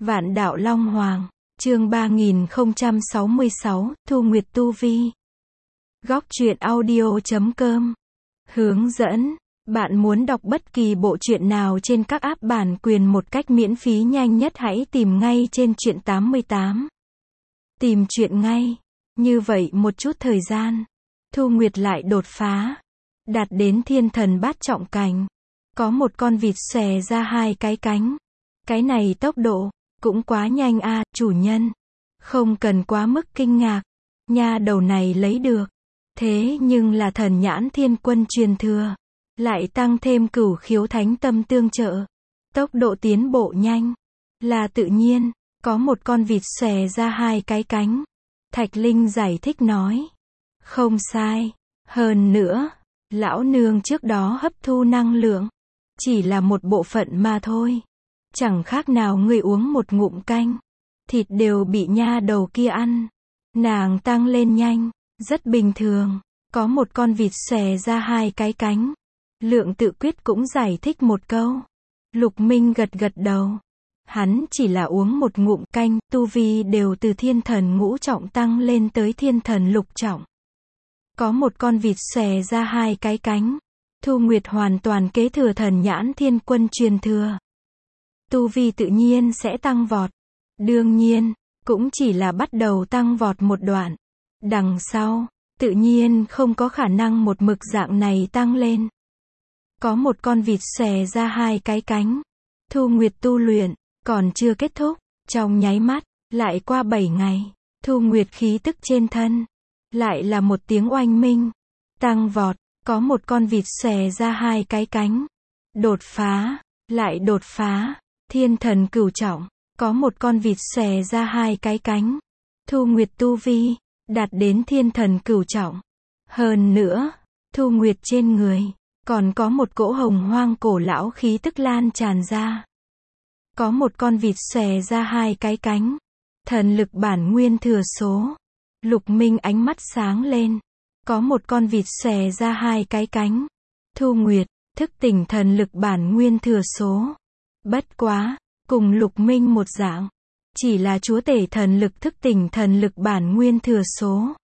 Vạn đạo Long Hoàng, chương 3066, Thu Nguyệt Tu Vi. Góc truyện audio.com. Hướng dẫn. Bạn muốn đọc bất kỳ bộ truyện nào trên các app bản quyền một cách miễn phí nhanh nhất hãy tìm ngay trên truyện 88. Tìm truyện ngay. Như vậy một chút thời gian, Thu Nguyệt lại đột phá, đạt đến thiên thần bát trọng cảnh. Có một con vịt xòe ra hai cái cánh. Cái này tốc độ cũng quá nhanh a, chủ nhân. Không cần quá mức kinh ngạc. Nha đầu này lấy được. Thế nhưng là thần nhãn thiên quân truyền thừa. Lại tăng thêm cửu khiếu thánh tâm tương trợ. Tốc độ tiến bộ nhanh. Là tự nhiên. Có một con vịt xòe ra hai cái cánh. Thạch Linh giải thích nói. Không sai. Hơn nữa, lão nương trước đó hấp thu năng lượng. Chỉ là một bộ phận mà thôi. Chẳng khác nào người uống một ngụm canh. Thịt đều bị nha đầu kia ăn. Nàng tăng lên nhanh. Rất bình thường. Có một con vịt xòe ra hai cái cánh. Lượng Tự Quyết cũng giải thích một câu. Lục Minh gật gật đầu. Hắn chỉ là uống một ngụm canh, tu vi đều từ thiên thần ngũ trọng tăng lên tới thiên thần lục trọng. Có một con vịt xòe ra hai cái cánh. Thu Nguyệt hoàn toàn kế thừa thần nhãn thiên quân truyền thừa. Tu vi tự nhiên sẽ tăng vọt. Đương nhiên, cũng chỉ là bắt đầu tăng vọt một đoạn. Đằng sau, tự nhiên không có khả năng một mực dạng này tăng lên. Có một con vịt xòe ra hai cái cánh. Thu Nguyệt tu luyện, còn chưa kết thúc. Trong nháy mắt, lại qua 7 ngày. Thu Nguyệt khí tức trên thân. Lại là một tiếng oanh minh. Tăng vọt, có một con vịt xòe ra hai cái cánh. Đột phá, lại đột phá. Thiên thần cửu trọng, có một con vịt xòe ra hai cái cánh. Thu Nguyệt tu vi, đạt đến thiên thần cửu trọng. Hơn nữa, Thu Nguyệt trên người, còn có một cỗ hồng hoang cổ lão khí tức lan tràn ra. Có một con vịt xòe ra hai cái cánh. Thần lực bản nguyên thừa số. Lục Minh ánh mắt sáng lên. Có một con vịt xòe ra hai cái cánh. Thu Nguyệt, thức tỉnh thần lực bản nguyên thừa số. Bất quá, cùng Lục Minh một dạng. Chỉ là chúa tể thần lực thức tỉnh thần lực bản nguyên thừa số.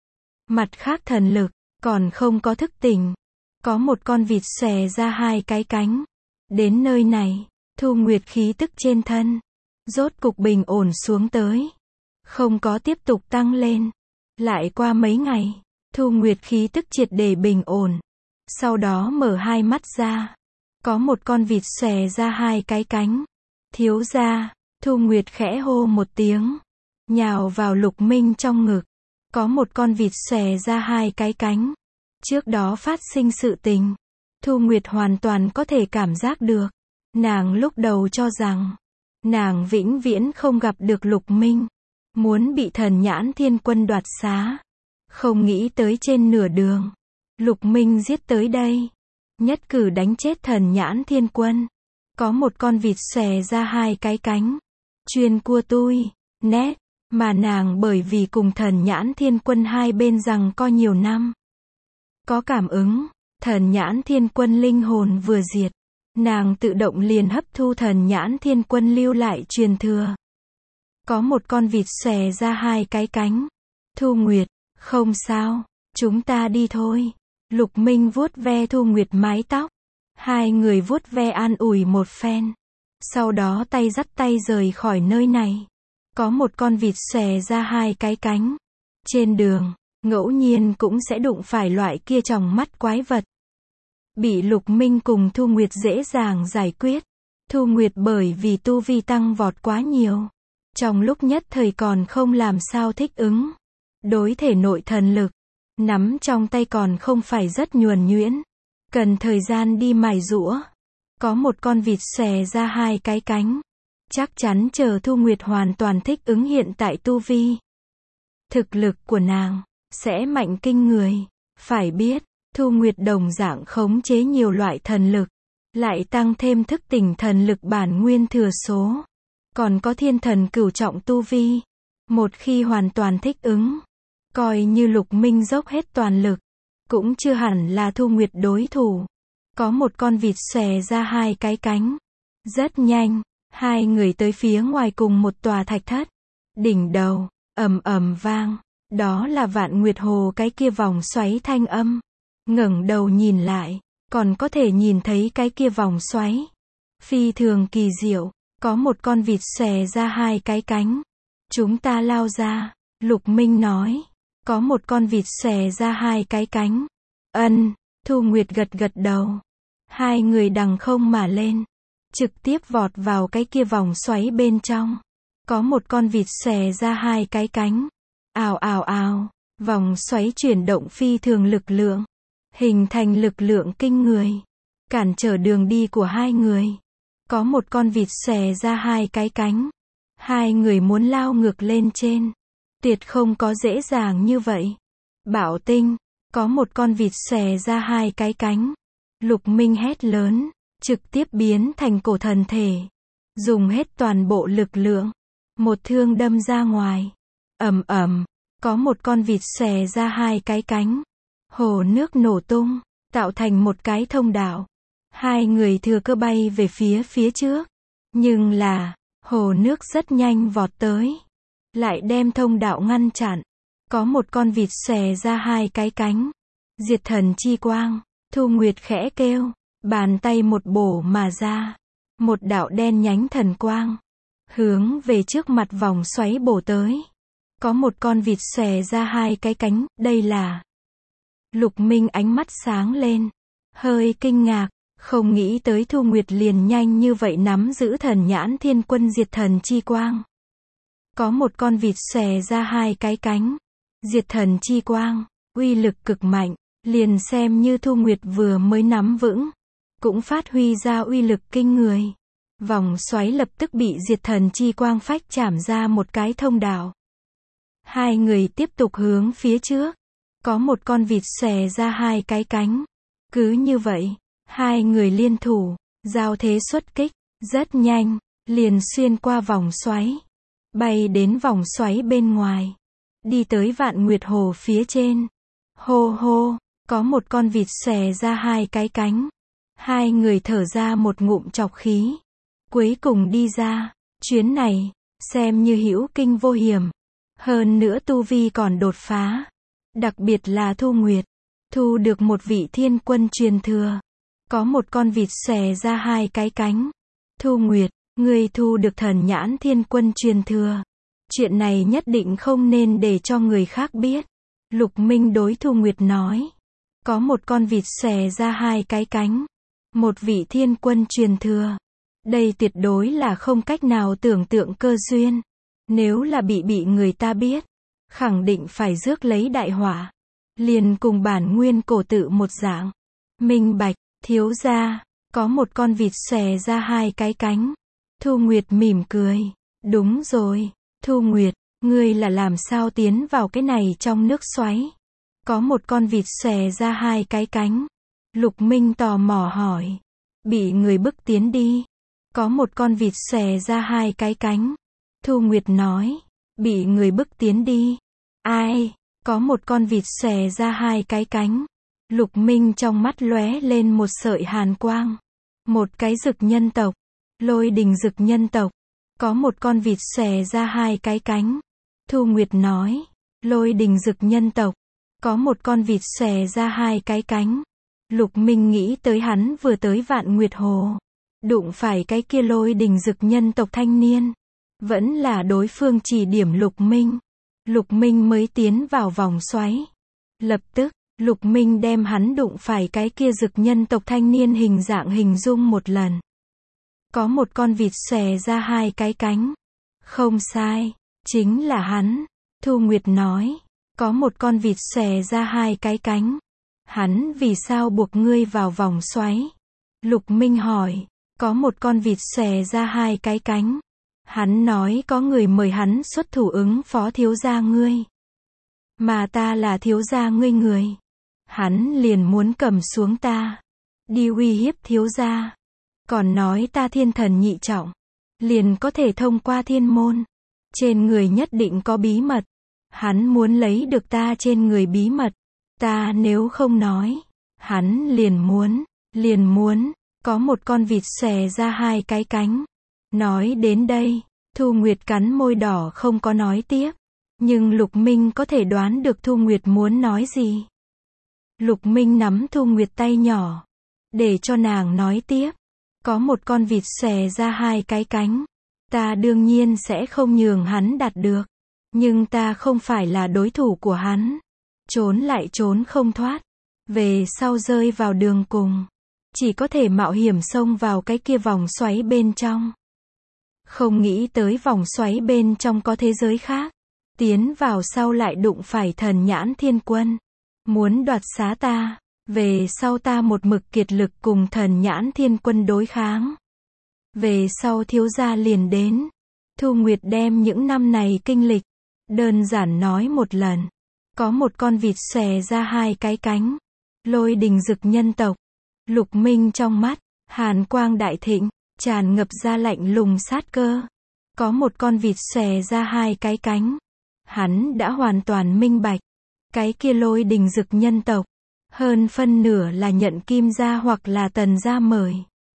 Mặt khác thần lực, còn không có thức tỉnh. Có một con vịt xòe ra hai cái cánh. Đến nơi này, Thu Nguyệt khí tức trên thân. Rốt cục bình ổn xuống tới. Không có tiếp tục tăng lên. Lại qua mấy ngày, Thu Nguyệt khí tức triệt để bình ổn. Sau đó mở hai mắt ra. Có một con vịt xòe ra hai cái cánh. Thiếu gia, Thu Nguyệt khẽ hô một tiếng. Nhào vào Lục Minh trong ngực. Có một con vịt xòe ra hai cái cánh. Trước đó phát sinh sự tình. Thu Nguyệt hoàn toàn có thể cảm giác được. Nàng lúc đầu cho rằng, nàng vĩnh viễn không gặp được Lục Minh. Muốn bị thần nhãn thiên quân đoạt xá. Không nghĩ tới trên nửa đường. Lục Minh giết tới đây. Nhất cử đánh chết thần nhãn thiên quân. Có một con vịt xòe ra hai cái cánh. Chuyên cua tui, nét. Mà nàng bởi vì cùng thần nhãn thiên quân hai bên rằng có nhiều năm. Có cảm ứng. Thần nhãn thiên quân linh hồn vừa diệt. Nàng tự động liền hấp thu thần nhãn thiên quân lưu lại truyền thừa. Có một con vịt xòe ra hai cái cánh. Thu Nguyệt, không sao, chúng ta đi thôi. Lục Minh vuốt ve Thu Nguyệt mái tóc. Hai người vuốt ve an ủi một phen. Sau đó tay dắt tay rời khỏi nơi này. Có một con vịt xòe ra hai cái cánh. Trên đường, ngẫu nhiên cũng sẽ đụng phải loại kia tròng mắt quái vật. Bị Lục Minh cùng Thu Nguyệt dễ dàng giải quyết. Thu Nguyệt bởi vì tu vi tăng vọt quá nhiều. Trong lúc nhất thời còn không làm sao thích ứng. Đối thể nội thần lực. Nắm trong tay còn không phải rất nhuần nhuyễn. Cần thời gian đi mài giũa. Có một con vịt xòe ra hai cái cánh. Chắc chắn chờ Thu Nguyệt hoàn toàn thích ứng hiện tại tu vi. Thực lực của nàng sẽ mạnh kinh người. Phải biết, Thu Nguyệt đồng dạng khống chế nhiều loại thần lực. Lại tăng thêm thức tỉnh thần lực bản nguyên thừa số. Còn có thiên thần cửu trọng tu vi. Một khi hoàn toàn thích ứng. Coi như Lục Minh dốc hết toàn lực. Cũng chưa hẳn là Thu Nguyệt đối thủ. Có một con vịt xòe ra hai cái cánh. Rất nhanh, Hai người tới phía ngoài cùng một tòa thạch thất. Đỉnh đầu, ầm ầm vang. Đó là Vạn Nguyệt Hồ cái kia vòng xoáy thanh âm. Ngẩng đầu nhìn lại, còn có thể nhìn thấy cái kia vòng xoáy. Phi thường kỳ diệu, có một con vịt xòe ra hai cái cánh. Chúng ta lao ra, Lục Minh nói. Có một con vịt xòe ra hai cái cánh. Thu Nguyệt gật gật đầu. Hai người đằng không mà lên, trực tiếp vọt vào cái kia vòng xoáy bên trong. Có một con vịt xòe ra hai cái cánh. Ào ào ào, vòng xoáy chuyển động phi thường lực lượng, hình thành lực lượng kinh người, cản trở đường đi của hai người. Có một con vịt xòe ra hai cái cánh. Hai người muốn lao ngược lên trên, tuyệt không có dễ dàng như vậy. Bảo Tinh, có một con vịt xòe ra hai cái cánh. Lục Minh hét lớn, trực tiếp biến thành cổ thần thể, dùng hết toàn bộ lực lượng, một thương đâm ra ngoài. Ầm ầm, có một con vịt xòe ra hai cái cánh. Hồ nước nổ tung, tạo thành một cái thông đạo. Hai người thừa cơ bay về phía trước. Nhưng là, hồ nước rất nhanh vọt tới, lại đem thông đạo ngăn chặn. Có một con vịt xòe ra hai cái cánh. Diệt thần chi quang, Thu Nguyệt khẽ kêu, bàn tay một bổ mà ra. Một đạo đen nhánh thần quang, hướng về trước mặt vòng xoáy bổ tới. Có một con vịt xòe ra hai cái cánh, đây là... Lục Minh ánh mắt sáng lên, hơi kinh ngạc, không nghĩ tới Thu Nguyệt liền nhanh như vậy nắm giữ Thần Nhãn Thiên Quân diệt thần chi quang. Có một con vịt xòe ra hai cái cánh. Diệt thần chi quang, uy lực cực mạnh, liền xem như Thu Nguyệt vừa mới nắm vững, cũng phát huy ra uy lực kinh người. Vòng xoáy lập tức bị diệt thần chi quang phách chảm ra một cái thông đạo. Hai người tiếp tục hướng phía trước. Có một con vịt xòe ra hai cái cánh. Cứ như vậy, hai người liên thủ, giao thế xuất kích, rất nhanh, liền xuyên qua vòng xoáy, bay đến vòng xoáy bên ngoài, đi tới Vạn Nguyệt Hồ phía trên. Hô hô, có một con vịt xòe ra hai cái cánh. Hai người thở ra một ngụm trọc khí. Cuối cùng đi ra, chuyến này, xem như hữu kinh vô hiểm. Hơn nữa tu vi còn đột phá. Đặc biệt là Thu Nguyệt, thu được một vị thiên quân truyền thừa. Có một con vịt xòe ra hai cái cánh. Thu Nguyệt, ngươi thu được Thần Nhãn Thiên Quân truyền thừa. Chuyện này nhất định không nên để cho người khác biết. Lục Minh đối Thu Nguyệt nói. Có một con vịt xòe ra hai cái cánh. Một vị thiên quân truyền thừa. Đây tuyệt đối là không cách nào tưởng tượng cơ duyên. Nếu là bị người ta biết, khẳng định phải rước lấy đại họa. Liền cùng bản nguyên cổ tự một dạng. Minh bạch, thiếu gia, có một con vịt xòe ra hai cái cánh. Thu Nguyệt mỉm cười. Đúng rồi, Thu Nguyệt, ngươi là làm sao tiến vào cái này trong nước xoáy? Có một con vịt xòe ra hai cái cánh. Lục Minh tò mò hỏi. Bị người bức tiến đi. Có một con vịt xòe ra hai cái cánh. Thu Nguyệt nói. Bị người bức tiến đi. Ai? Có một con vịt xòe ra hai cái cánh. Lục Minh trong mắt lóe lên một sợi hàn quang. Một cái dực nhân tộc. Lôi đình dực nhân tộc. Có một con vịt xòe ra hai cái cánh. Thu Nguyệt nói. Lôi đình dực nhân tộc. Có một con vịt xòe ra hai cái cánh. Lục Minh nghĩ tới hắn vừa tới Vạn Nguyệt Hồ. Đụng phải cái kia lôi đình dực nhân tộc thanh niên. Vẫn là đối phương chỉ điểm Lục Minh. Lục Minh mới tiến vào vòng xoáy. Lập tức, Lục Minh đem hắn đụng phải cái kia dực nhân tộc thanh niên hình dạng hình dung một lần. Có một con vịt xòe ra hai cái cánh. Không sai, chính là hắn. Thu Nguyệt nói. Có một con vịt xòe ra hai cái cánh. Hắn vì sao buộc ngươi vào vòng xoáy? Lục Minh hỏi. Có một con vịt xòe ra hai cái cánh. Hắn nói có người mời hắn xuất thủ ứng phó thiếu gia ngươi. Mà ta là thiếu gia ngươi người. Hắn liền muốn cầm xuống ta. Đi uy hiếp thiếu gia. Còn nói ta thiên thần nhị trọng. Liền có thể thông qua thiên môn. Trên người nhất định có bí mật. Hắn muốn lấy được ta trên người bí mật. Ta nếu không nói. Hắn liền muốn. Có một con vịt xòe ra hai cái cánh. Nói đến đây, Thu Nguyệt cắn môi đỏ không có nói tiếp. Nhưng Lục Minh có thể đoán được Thu Nguyệt muốn nói gì. Lục Minh nắm Thu Nguyệt tay nhỏ, để cho nàng nói tiếp. Có một con vịt xòe ra hai cái cánh. Ta đương nhiên sẽ không nhường hắn đạt được. Nhưng ta không phải là đối thủ của hắn. Trốn lại trốn không thoát. Về sau rơi vào đường cùng. Chỉ có thể mạo hiểm xông vào cái kia vòng xoáy bên trong. Không nghĩ tới vòng xoáy bên trong có thế giới khác. Tiến vào sau lại đụng phải Thần Nhãn Thiên Quân. Muốn đoạt xá ta. Về sau ta một mực kiệt lực cùng Thần Nhãn Thiên Quân đối kháng. Về sau thiếu gia liền đến. Thu Nguyệt đem những năm này kinh lịch đơn giản nói một lần. Có một con vịt xòe ra hai cái cánh. Lôi đình dực nhân tộc. Lục Minh trong mắt, hàn quang đại thịnh, tràn ngập ra lạnh lùng sát cơ. Có một con vịt xòe ra hai cái cánh. Hắn đã hoàn toàn minh bạch. Cái kia lôi đình dực nhân tộc. Hơn phân nửa là nhận Kim gia hoặc là Tần gia mời.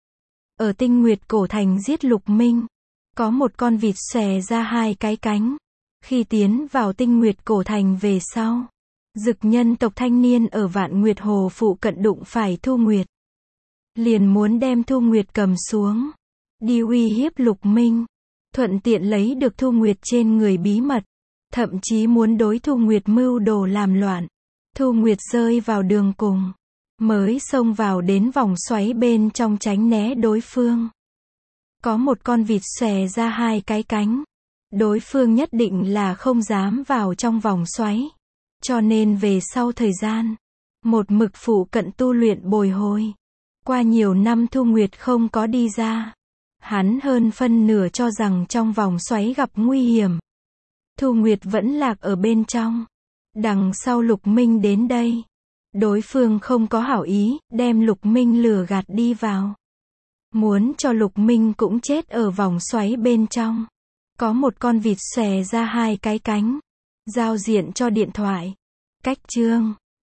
Ở Tinh Nguyệt Cổ Thành giết Lục Minh. Có một con vịt xòe ra hai cái cánh. Khi tiến vào Tinh Nguyệt Cổ Thành về sau. Dực nhân tộc thanh niên ở Vạn Nguyệt Hồ phụ cận đụng phải Thu Nguyệt. Liền muốn đem Thu Nguyệt cầm xuống. Đi uy hiếp Lục Minh. Thuận tiện lấy được Thu Nguyệt trên người bí mật. Thậm chí muốn đối Thu Nguyệt mưu đồ làm loạn. Thu Nguyệt rơi vào đường cùng. Mới xông vào đến vòng xoáy bên trong tránh né đối phương. Có một con vịt xòe ra hai cái cánh. Đối phương nhất định là không dám vào trong vòng xoáy. Cho nên về sau thời gian. Một mực phụ cận tu luyện bồi hồi. Qua nhiều năm Thu Nguyệt không có đi ra. Hắn hơn phân nửa cho rằng trong vòng xoáy gặp nguy hiểm. Thu Nguyệt vẫn lạc ở bên trong. Đằng sau Lục Minh đến đây. Đối phương không có hảo ý, đem Lục Minh lừa gạt đi vào. Muốn cho Lục Minh cũng chết ở vòng xoáy bên trong. Có một con vịt xòe ra hai cái cánh. Giao diện cho điện thoại. Cách chương